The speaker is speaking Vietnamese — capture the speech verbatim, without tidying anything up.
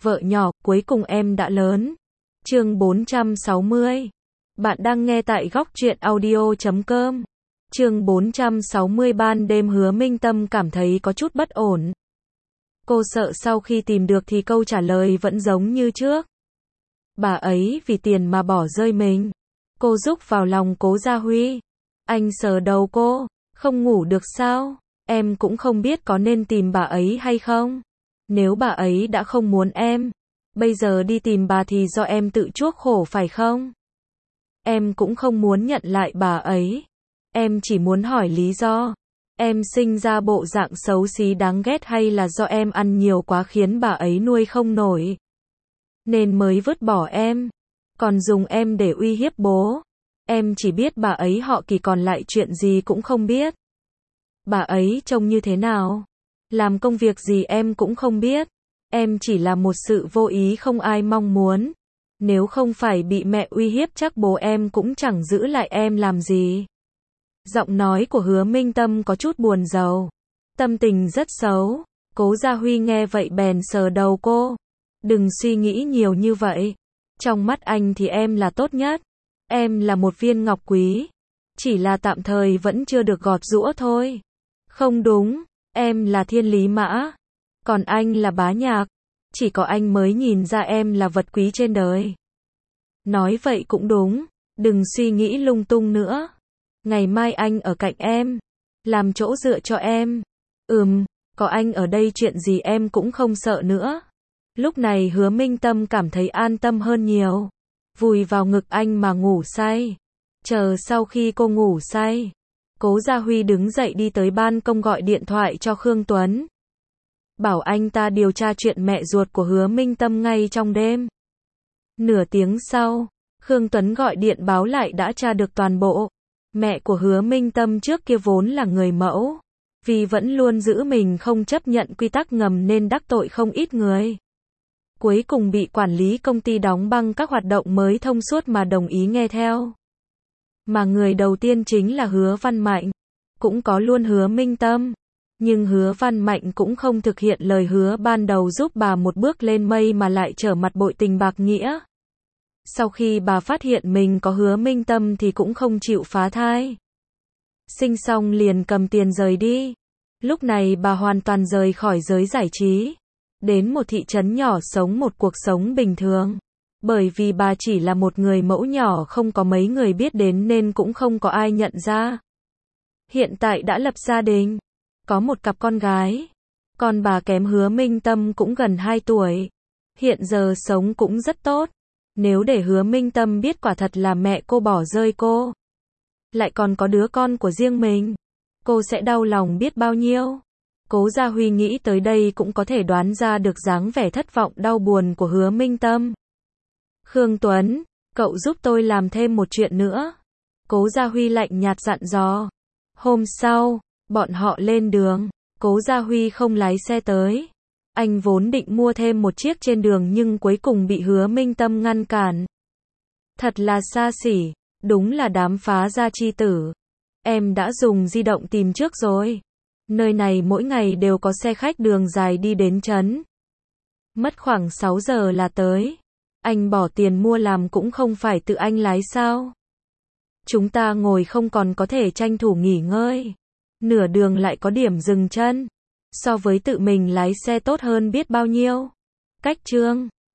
Vợ nhỏ, cuối cùng em đã lớn. Chương bốn trăm sáu mươi. Bạn đang nghe tại góc truyện audio chấm com. Chương bốn trăm sáu mươi. Ban đêm Hứa Minh Tâm cảm thấy có chút bất ổn. Cô sợ sau khi tìm được thì câu trả lời vẫn giống như trước. Bà ấy vì tiền mà bỏ rơi mình. Cô rúc vào lòng Cố Gia Huy. Anh sờ đầu cô. Không ngủ được sao? Em cũng không biết có nên tìm bà ấy hay không. Nếu bà ấy đã không muốn em, bây giờ đi tìm bà thì do em tự chuốc khổ phải không? Em cũng không muốn nhận lại bà ấy. Em chỉ muốn hỏi lý do. Em sinh ra bộ dạng xấu xí đáng ghét hay là do em ăn nhiều quá khiến bà ấy nuôi không nổi, nên mới vứt bỏ em, còn dùng em để uy hiếp bố. Em chỉ biết bà ấy họ Kỳ, còn lại chuyện gì cũng không biết. Bà ấy trông như thế nào, làm công việc gì em cũng không biết. Em chỉ là một sự vô ý không ai mong muốn. Nếu không phải bị mẹ uy hiếp chắc bố em cũng chẳng giữ lại em làm gì. Giọng nói của Hứa Minh Tâm có chút buồn rầu. Tâm tình rất xấu. Cố Gia Huy nghe vậy bèn sờ đầu cô. Đừng suy nghĩ nhiều như vậy. Trong mắt anh thì em là tốt nhất. Em là một viên ngọc quý. Chỉ là tạm thời vẫn chưa được gọt giũa thôi. Không đúng, em là thiên lý mã. Còn anh là bá nhạc. Chỉ có anh mới nhìn ra em là vật quý trên đời. Nói vậy cũng đúng. Đừng suy nghĩ lung tung nữa. Ngày mai anh ở cạnh em. Làm chỗ dựa cho em. Ừm, có anh ở đây chuyện gì em cũng không sợ nữa. Lúc này Hứa Minh Tâm cảm thấy an tâm hơn nhiều. Vùi vào ngực anh mà ngủ say. Chờ sau khi cô ngủ say, Cố Gia Huy đứng dậy đi tới ban công gọi điện thoại cho Khương Tuấn. Bảo anh ta điều tra chuyện mẹ ruột của Hứa Minh Tâm ngay trong đêm. Nửa tiếng sau, Khương Tuấn gọi điện báo lại đã tra được toàn bộ. Mẹ của Hứa Minh Tâm trước kia vốn là người mẫu. Vì vẫn luôn giữ mình không chấp nhận quy tắc ngầm nên đắc tội không ít người. Cuối cùng bị quản lý công ty đóng băng các hoạt động mới thông suốt mà đồng ý nghe theo. Mà người đầu tiên chính là Hứa Văn Mạnh. Cũng có luôn Hứa Minh Tâm. Nhưng Hứa Văn Mạnh cũng không thực hiện lời hứa ban đầu giúp bà một bước lên mây mà lại trở mặt bội tình bạc nghĩa. Sau khi bà phát hiện mình có Hứa Minh Tâm thì cũng không chịu phá thai. Sinh xong liền cầm tiền rời đi. Lúc này bà hoàn toàn rời khỏi giới giải trí. Đến một thị trấn nhỏ sống một cuộc sống bình thường. Bởi vì bà chỉ là một người mẫu nhỏ không có mấy người biết đến nên cũng không có ai nhận ra. Hiện tại đã lập gia đình. Có một cặp con gái. Con bà kém Hứa Minh Tâm cũng gần hai tuổi. Hiện giờ sống cũng rất tốt. Nếu để Hứa Minh Tâm biết quả thật là mẹ cô bỏ rơi cô, lại còn có đứa con của riêng mình, cô sẽ đau lòng biết bao nhiêu. Cố Gia Huy nghĩ tới đây cũng có thể đoán ra được dáng vẻ thất vọng đau buồn của Hứa Minh Tâm. Khương Tuấn, cậu giúp tôi làm thêm một chuyện nữa. Cố Gia Huy lạnh nhạt dặn dò. Hôm sau, bọn họ lên đường. Cố Gia Huy không lái xe tới. Anh vốn định mua thêm một chiếc trên đường nhưng cuối cùng bị Hứa Minh Tâm ngăn cản. Thật là xa xỉ, đúng là đám phá gia chi tử. Em đã dùng di động tìm trước rồi. Nơi này mỗi ngày đều có xe khách đường dài đi đến trấn. Mất khoảng sáu giờ là tới. Anh bỏ tiền mua làm cũng không phải tự anh lái sao? Chúng ta ngồi không còn có thể tranh thủ nghỉ ngơi. Nửa đường lại có điểm dừng chân. So với tự mình lái xe tốt hơn biết bao nhiêu. Cách chương